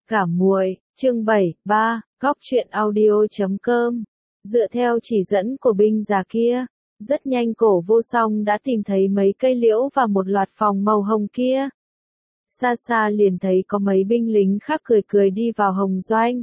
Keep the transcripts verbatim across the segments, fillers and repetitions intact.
Cả muội, chương bảy, ba, góc truyện audio.com. Dựa theo chỉ dẫn của binh già kia, rất nhanh Cổ Vô Song đã tìm thấy mấy cây liễu và một loạt phòng màu hồng kia. Xa xa liền thấy có mấy binh lính khác cười cười đi vào hồng doanh.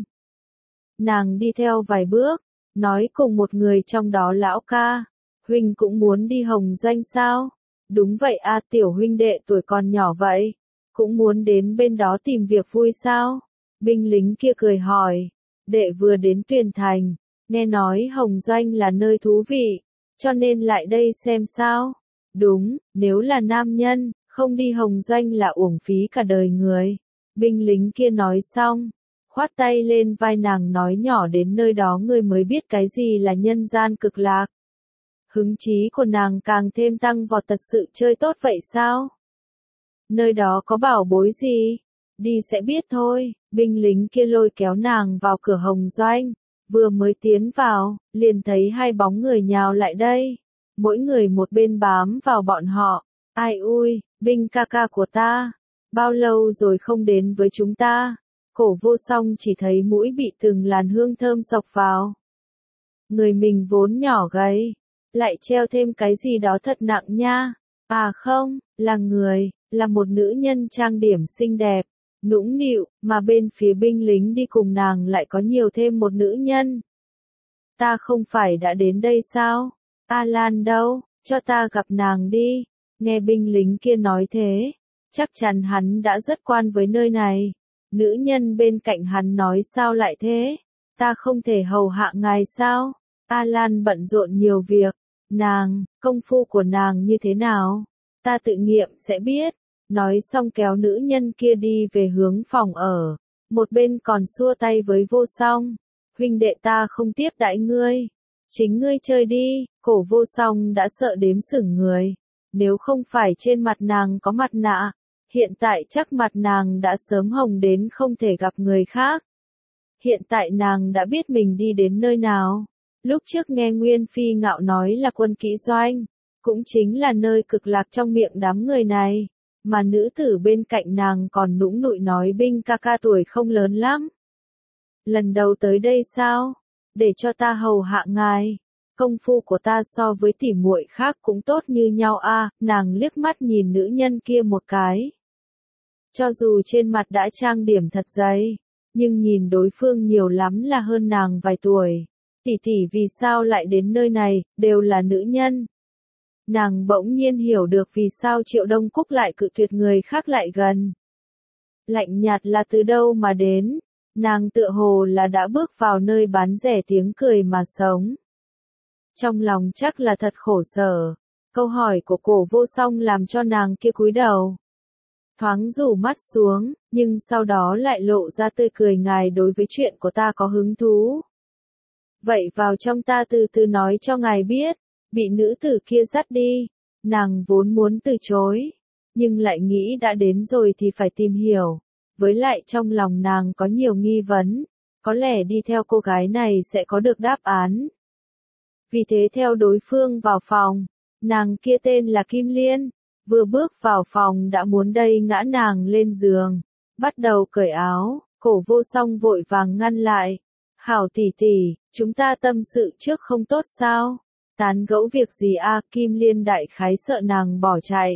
Nàng đi theo vài bước, nói cùng một người trong đó: lão ca, huynh cũng muốn đi hồng doanh sao? Đúng vậy a, tiểu huynh đệ tuổi còn nhỏ vậy, cũng muốn đến bên đó tìm việc vui sao? Binh lính kia cười hỏi, đệ vừa đến Tuyền Thành, nghe nói hồng doanh là nơi thú vị, cho nên lại đây xem sao? Đúng, nếu là nam nhân, không đi hồng doanh là uổng phí cả đời người. Binh lính kia nói xong, khoát tay lên vai nàng nói nhỏ, đến nơi đó ngươi mới biết cái gì là nhân gian cực lạc. Hứng chí của nàng càng thêm tăng vọt, thật sự chơi tốt vậy sao? Nơi đó có bảo bối gì? Đi sẽ biết thôi. Binh lính kia lôi kéo nàng vào cửa hồng doanh, vừa mới tiến vào, liền thấy hai bóng người nhào lại đây. Mỗi người một bên bám vào bọn họ. Ai ui, binh ca ca của ta, bao lâu rồi không đến với chúng ta? Cổ Vô Song chỉ thấy mũi bị từng làn hương thơm xộc vào. Người mình vốn nhỏ gầy, lại treo thêm cái gì đó thật nặng nha. À không, là người, là một nữ nhân trang điểm xinh đẹp, nũng nịu, mà bên phía binh lính đi cùng nàng lại có nhiều thêm một nữ nhân. Ta không phải đã đến đây sao? Alan đâu, cho ta gặp nàng đi. Nghe binh lính kia nói thế, chắc chắn hắn đã rất quan với nơi này. Nữ nhân bên cạnh hắn nói, sao lại thế? Ta không thể hầu hạ ngài sao? Alan bận rộn nhiều việc. Nàng, công phu của nàng như thế nào? Ta tự nghiệm sẽ biết. Nói xong kéo nữ nhân kia đi về hướng phòng ở. Một bên còn xua tay với Vô Song. Huynh đệ ta không tiếp đãi ngươi. Chính ngươi chơi đi. Cổ Vô Song đã sợ đếm sửng người. Nếu không phải trên mặt nàng có mặt nạ, hiện tại chắc mặt nàng đã sớm hồng đến không thể gặp người khác. Hiện tại nàng đã biết mình đi đến nơi nào. Lúc trước nghe Nguyên Phi Ngạo nói là quân kỹ doanh, cũng chính là nơi cực lạc trong miệng đám người này, mà nữ tử bên cạnh nàng còn nũng nụi nói binh ca ca tuổi không lớn lắm. Lần đầu tới đây sao? Để cho ta hầu hạ ngài. Công phu của ta so với tỉ muội khác cũng tốt như nhau a. À, nàng liếc mắt nhìn nữ nhân kia một cái. Cho dù trên mặt đã trang điểm thật dày, nhưng nhìn đối phương nhiều lắm là hơn nàng vài tuổi. Tỷ tỷ vì sao lại đến nơi này, đều là nữ nhân. Nàng bỗng nhiên hiểu được vì sao Triệu Đông Cúc lại cự tuyệt người khác lại gần. Lạnh nhạt là từ đâu mà đến, nàng tựa hồ là đã bước vào nơi bán rẻ tiếng cười mà sống. Trong lòng chắc là thật khổ sở, câu hỏi của Cổ Vô Song làm cho nàng kia cúi đầu. Thoáng rủ mắt xuống, nhưng sau đó lại lộ ra tươi cười, ngài đối với chuyện của ta có hứng thú. Vậy vào trong ta từ từ nói cho ngài biết. Bị nữ tử kia dắt đi, nàng vốn muốn từ chối, nhưng lại nghĩ đã đến rồi thì phải tìm hiểu. Với lại trong lòng nàng có nhiều nghi vấn, có lẽ đi theo cô gái này sẽ có được đáp án. Vì thế theo đối phương vào phòng, nàng kia tên là Kim Liên, vừa bước vào phòng đã muốn đẩy ngã nàng lên giường, bắt đầu cởi áo. Cổ Vô Song vội vàng ngăn lại. Hảo tỷ tỷ, chúng ta tâm sự trước không tốt sao? Tán gẫu việc gì a? À? Kim Liên đại khái sợ nàng bỏ chạy,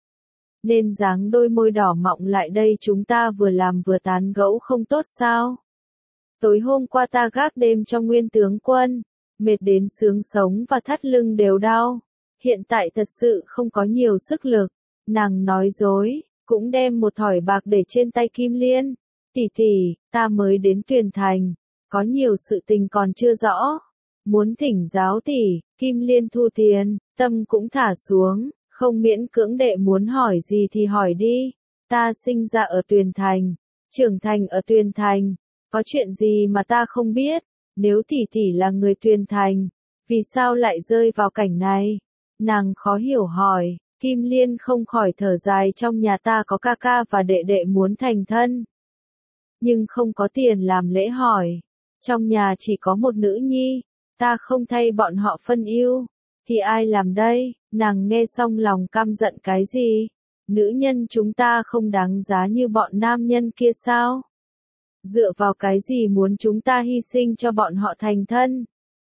nên dáng đôi môi đỏ mọng lại đây, chúng ta vừa làm vừa tán gẫu không tốt sao? Tối hôm qua ta gác đêm cho Nguyên tướng quân, mệt đến xương sống và thắt lưng đều đau, hiện tại thật sự không có nhiều sức lực. Nàng nói dối, cũng đem một thỏi bạc để trên tay Kim Liên. Tỷ tỷ, ta mới đến Tuyền Thành, có nhiều sự tình còn chưa rõ, muốn thỉnh giáo tỷ. Kim Liên thu tiền, tâm cũng thả xuống, không miễn cưỡng, đệ muốn hỏi gì thì hỏi đi. Ta sinh ra ở Tuyền Thành, trưởng thành ở Tuyền Thành, có chuyện gì mà ta không biết? Nếu tỷ tỷ là người Tuyền Thành, vì sao lại rơi vào cảnh này? Nàng khó hiểu hỏi. Kim Liên không khỏi thở dài, trong nhà ta có ca ca và đệ đệ muốn thành thân, nhưng không có tiền làm lễ hỏi. Trong nhà chỉ có một nữ nhi, ta không thay bọn họ phân ưu, thì ai làm đây? Nàng nghe xong lòng căm giận, cái gì? Nữ nhân chúng ta không đáng giá như bọn nam nhân kia sao? Dựa vào cái gì muốn chúng ta hy sinh cho bọn họ thành thân?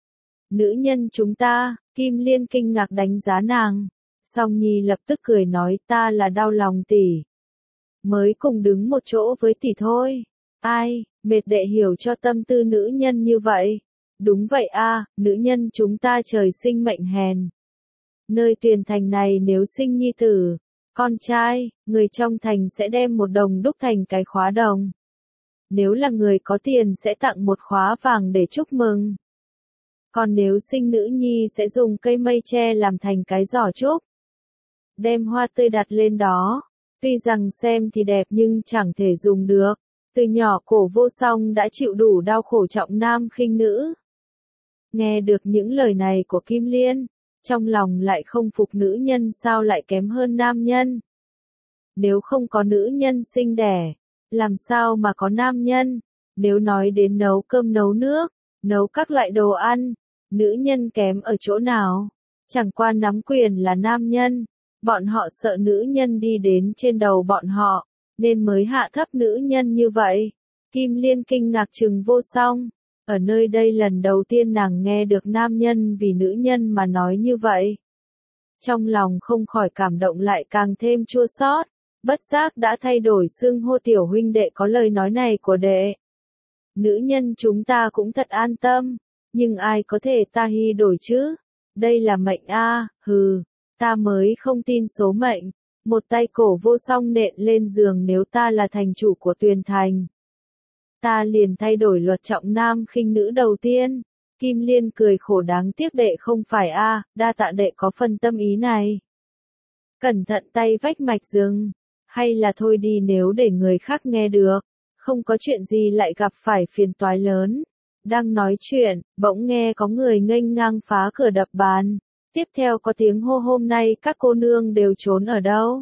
Nữ nhân chúng ta, Kim Liên kinh ngạc đánh giá nàng. Song Nhi lập tức cười nói ta là đau lòng tỷ. Mới cùng đứng một chỗ với tỷ thôi. Ai, mệt đệ hiểu cho tâm tư nữ nhân như vậy. Đúng vậy a, nữ nhân chúng ta trời sinh mệnh hèn. Nơi Tuyền Thành này nếu sinh nhi tử, con trai, người trong thành sẽ đem một đồng đúc thành cái khóa đồng. Nếu là người có tiền sẽ tặng một khóa vàng để chúc mừng. Còn nếu sinh nữ nhi sẽ dùng cây mây tre làm thành cái giỏ trúc. Đem hoa tươi đặt lên đó. Tuy rằng xem thì đẹp nhưng chẳng thể dùng được. Từ nhỏ Cổ Vô Song đã chịu đủ đau khổ trọng nam khinh nữ. Nghe được những lời này của Kim Liên, trong lòng lại không phục nữ nhân sao lại kém hơn nam nhân. Nếu không có nữ nhân sinh đẻ, làm sao mà có nam nhân? Nếu nói đến nấu cơm nấu nước, nấu các loại đồ ăn, nữ nhân kém ở chỗ nào? Chẳng qua nắm quyền là nam nhân, bọn họ sợ nữ nhân đi đến trên đầu bọn họ, nên mới hạ thấp nữ nhân như vậy. Kim Liên kinh ngạc trừng Vô Song, ở nơi đây lần đầu tiên nàng nghe được nam nhân vì nữ nhân mà nói như vậy. Trong lòng không khỏi cảm động lại càng thêm chua xót, bất giác đã thay đổi xưng hô tiểu huynh đệ có lời nói này của đệ. Nữ nhân chúng ta cũng thật an tâm, nhưng ai có thể ta hy đổi chứ? Đây là mệnh a, hừ, ta mới không tin số mệnh. Một tay Cổ Vô Song nện lên giường nếu ta là thành chủ của Tuyền Thành. Ta liền thay đổi luật trọng nam khinh nữ đầu tiên. Kim Liên cười khổ đáng tiếc đệ không phải a, đa tạ đệ có phần tâm ý này. Cẩn thận tay vách mạch rừng, hay là thôi đi nếu để người khác nghe được, không có chuyện gì lại gặp phải phiền toái lớn. Đang nói chuyện, bỗng nghe có người nghênh ngang phá cửa đập bàn. Tiếp theo có tiếng hô hôm nay các cô nương đều trốn ở đâu?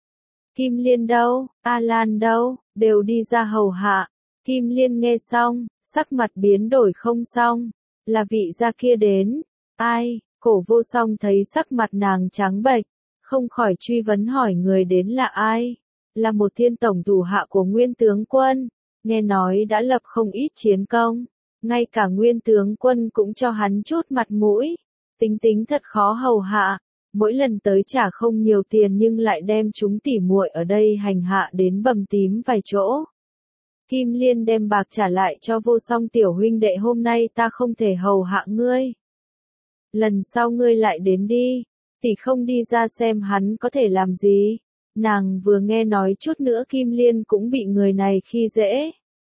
Kim Liên đâu? A Lan đâu? Đều đi ra hầu hạ. Kim Liên nghe xong, sắc mặt biến đổi không xong. Là vị gia kia đến. Ai? Cổ Vô Song thấy sắc mặt nàng trắng bệch, không khỏi truy vấn hỏi người đến là ai? Là một thiên tổng thủ hạ của Nguyên tướng quân. Nghe nói đã lập không ít chiến công. Ngay cả Nguyên tướng quân cũng cho hắn chút mặt mũi. Tính tính thật khó hầu hạ, mỗi lần tới trả không nhiều tiền nhưng lại đem chúng tỉ muội ở đây hành hạ đến bầm tím vài chỗ. Kim Liên đem bạc trả lại cho Vô Song tiểu huynh đệ hôm nay ta không thể hầu hạ ngươi. Lần sau ngươi lại đến đi, tỷ không đi ra xem hắn có thể làm gì. Nàng vừa nghe nói chút nữa Kim Liên cũng bị người này khi dễ.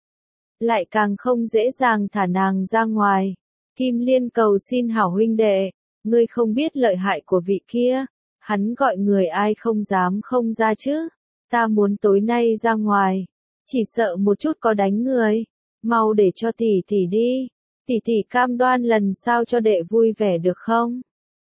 Lại càng không dễ dàng thả nàng ra ngoài. Kim Liên cầu xin hảo huynh đệ, ngươi không biết lợi hại của vị kia, hắn gọi người ai không dám không ra chứ, ta muốn tối nay ra ngoài, chỉ sợ một chút có đánh người, mau để cho tỷ tỷ đi, tỷ tỷ cam đoan lần sau cho đệ vui vẻ được không?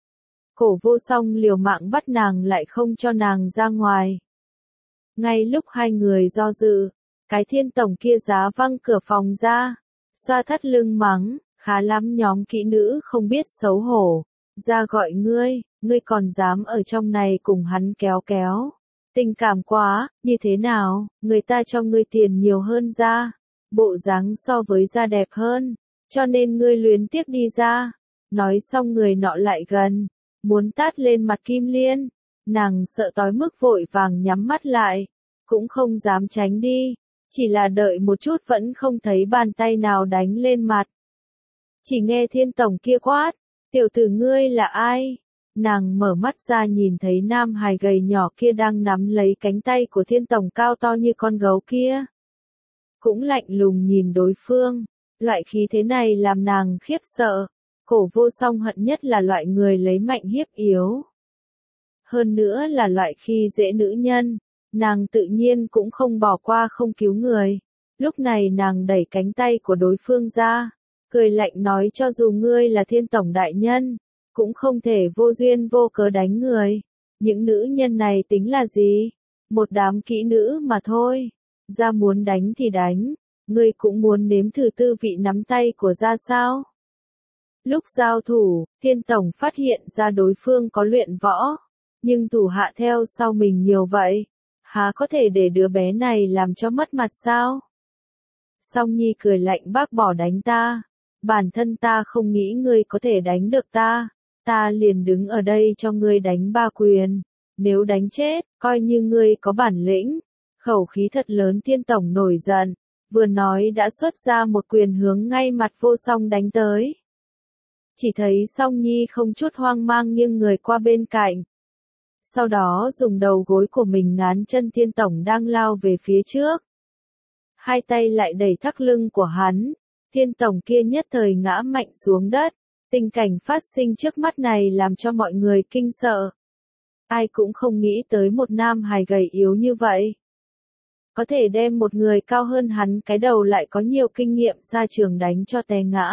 Cổ Vô Song liều mạng bắt nàng lại không cho nàng ra ngoài. Ngay lúc hai người do dự, cái thiên tổng kia giá văng cửa phòng ra, xoa thắt lưng mắng. Khá lắm nhóm kỹ nữ không biết xấu hổ, ra gọi ngươi, ngươi còn dám ở trong này cùng hắn kéo kéo. Tình cảm quá, như thế nào, người ta cho ngươi tiền nhiều hơn ra, bộ dáng so với da đẹp hơn, cho nên ngươi luyến tiếc đi ra. Nói xong người nọ lại gần, muốn tát lên mặt Kim Liên, nàng sợ tối mức vội vàng nhắm mắt lại, cũng không dám tránh đi, chỉ là đợi một chút vẫn không thấy bàn tay nào đánh lên mặt. Chỉ nghe thiên tổng kia quát, tiểu tử ngươi là ai? Nàng mở mắt ra nhìn thấy nam hài gầy nhỏ kia đang nắm lấy cánh tay của thiên tổng cao to như con gấu kia. Cũng lạnh lùng nhìn đối phương, loại khí thế này làm nàng khiếp sợ. Cổ Vô Song hận nhất là loại người lấy mạnh hiếp yếu. Hơn nữa là loại khi dễ nữ nhân, nàng tự nhiên cũng không bỏ qua không cứu người. Lúc này nàng đẩy cánh tay của đối phương ra. Cười lạnh nói cho dù ngươi là thiên tổng đại nhân, cũng không thể vô duyên vô cớ đánh người. Những nữ nhân này tính là gì? Một đám kỹ nữ mà thôi. Ra muốn đánh thì đánh, ngươi cũng muốn nếm thử tư vị nắm tay của ra sao? Lúc giao thủ, thiên tổng phát hiện ra đối phương có luyện võ, nhưng thủ hạ theo sau mình nhiều vậy, há có thể để đứa bé này làm cho mất mặt sao? Song Nhi cười lạnh bác bỏ đánh ta. Bản thân ta không nghĩ ngươi có thể đánh được ta. Ta liền đứng ở đây cho ngươi đánh ba quyền. Nếu đánh chết, coi như ngươi có bản lĩnh. Khẩu khí thật lớn. Thiên tổng nổi giận. Vừa nói đã xuất ra một quyền hướng ngay mặt Vô Song đánh tới. Chỉ thấy Song Nhi không chút hoang mang nghiêng người qua bên cạnh. Sau đó dùng đầu gối của mình ngán chân Thiên tổng đang lao về phía trước. Hai tay lại đẩy thắt lưng của hắn. Thiên tổng kia nhất thời ngã mạnh xuống đất. Tình cảnh phát sinh trước mắt này làm cho mọi người kinh sợ. Ai cũng không nghĩ tới một nam hài gầy yếu như vậy. Có thể đem một người cao hơn hắn cái đầu lại có nhiều kinh nghiệm xa trường đánh cho té ngã.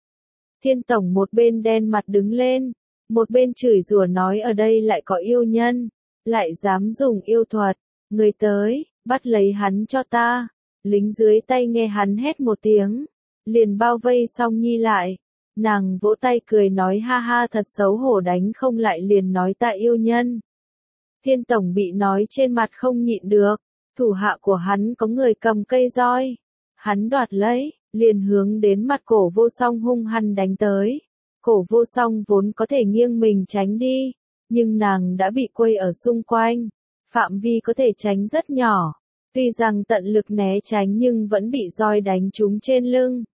Thiên tổng một bên đen mặt đứng lên, một bên chửi rủa nói ở đây lại có yêu nhân, lại dám dùng yêu thuật, người tới, bắt lấy hắn cho ta. Lính dưới tay nghe hắn hét một tiếng, liền bao vây Song Nhi lại. Nàng vỗ tay cười nói ha ha thật xấu hổ đánh không lại liền nói ta yêu nhân. Thiên tổng bị nói trên mặt không nhịn được, thủ hạ của hắn có người cầm cây roi. Hắn đoạt lấy, liền hướng đến mặt cổ Vô Song hung hăng đánh tới. Cổ Vô Song vốn có thể nghiêng mình tránh đi, nhưng nàng đã bị quây ở xung quanh. Phạm vi có thể tránh rất nhỏ. Tuy rằng tận lực né tránh nhưng vẫn bị roi đánh trúng trên lưng.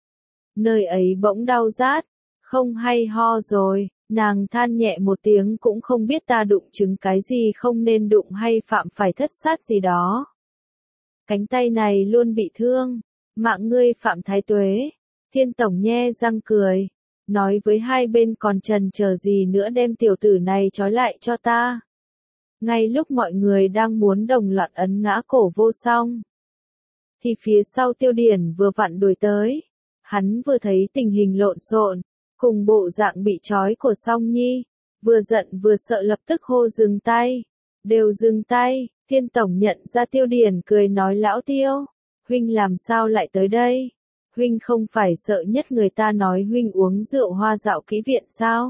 Nơi ấy bỗng đau rát, không hay ho rồi, nàng than nhẹ một tiếng cũng không biết ta đụng chứng cái gì không nên đụng hay phạm phải thất sát gì đó. Cánh tay này luôn bị thương, mạng ngươi Phạm Thái Tuế. Thiên tổng nhe răng cười, nói với hai bên còn chần chờ gì nữa đem tiểu tử này trói lại cho ta. Ngay lúc mọi người đang muốn đồng loạt ấn ngã cổ Vô Song, thì phía sau Tiêu Điển vừa vặn đuổi tới. Hắn vừa thấy tình hình lộn xộn, cùng bộ dạng bị trói của Song Nhi, vừa giận vừa sợ lập tức hô dừng tay. Đều dừng tay. Thiên tổng nhận ra Tiêu Điển cười nói lão Tiêu, huynh làm sao lại tới đây? Huynh không phải sợ nhất người ta nói huynh uống rượu hoa dạo kỹ viện sao?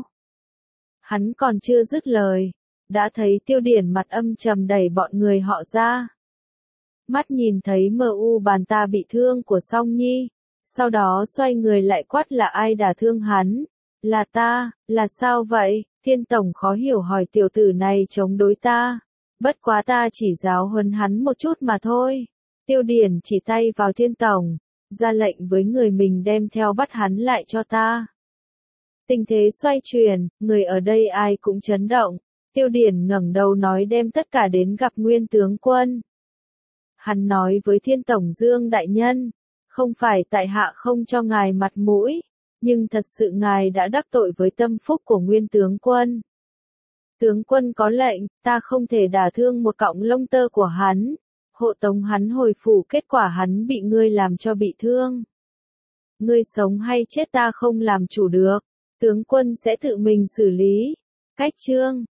Hắn còn chưa dứt lời, đã thấy Tiêu Điển mặt âm trầm đẩy bọn người họ ra. Mắt nhìn thấy mờ u bàn ta bị thương của Song Nhi, sau đó xoay người lại quát là ai đả thương hắn? Là ta, là sao vậy? Thiên tổng khó hiểu hỏi tiểu tử này chống đối ta. Bất quá ta chỉ giáo huấn hắn một chút mà thôi. Tiêu Điển chỉ tay vào Thiên tổng, ra lệnh với người mình đem theo bắt hắn lại cho ta. Tình thế xoay chuyển, người ở đây ai cũng chấn động. Tiêu Điển ngẩng đầu nói đem tất cả đến gặp Nguyên tướng quân. Hắn nói với Thiên tổng Dương đại nhân, không phải tại hạ không cho ngài mặt mũi, nhưng thật sự ngài đã đắc tội với tâm phúc của Nguyên tướng quân. Tướng quân có lệnh, ta không thể đả thương một cọng lông tơ của hắn, hộ tống hắn hồi phủ kết quả hắn bị ngươi làm cho bị thương. Ngươi sống hay chết ta không làm chủ được, tướng quân sẽ tự mình xử lý. Cách chương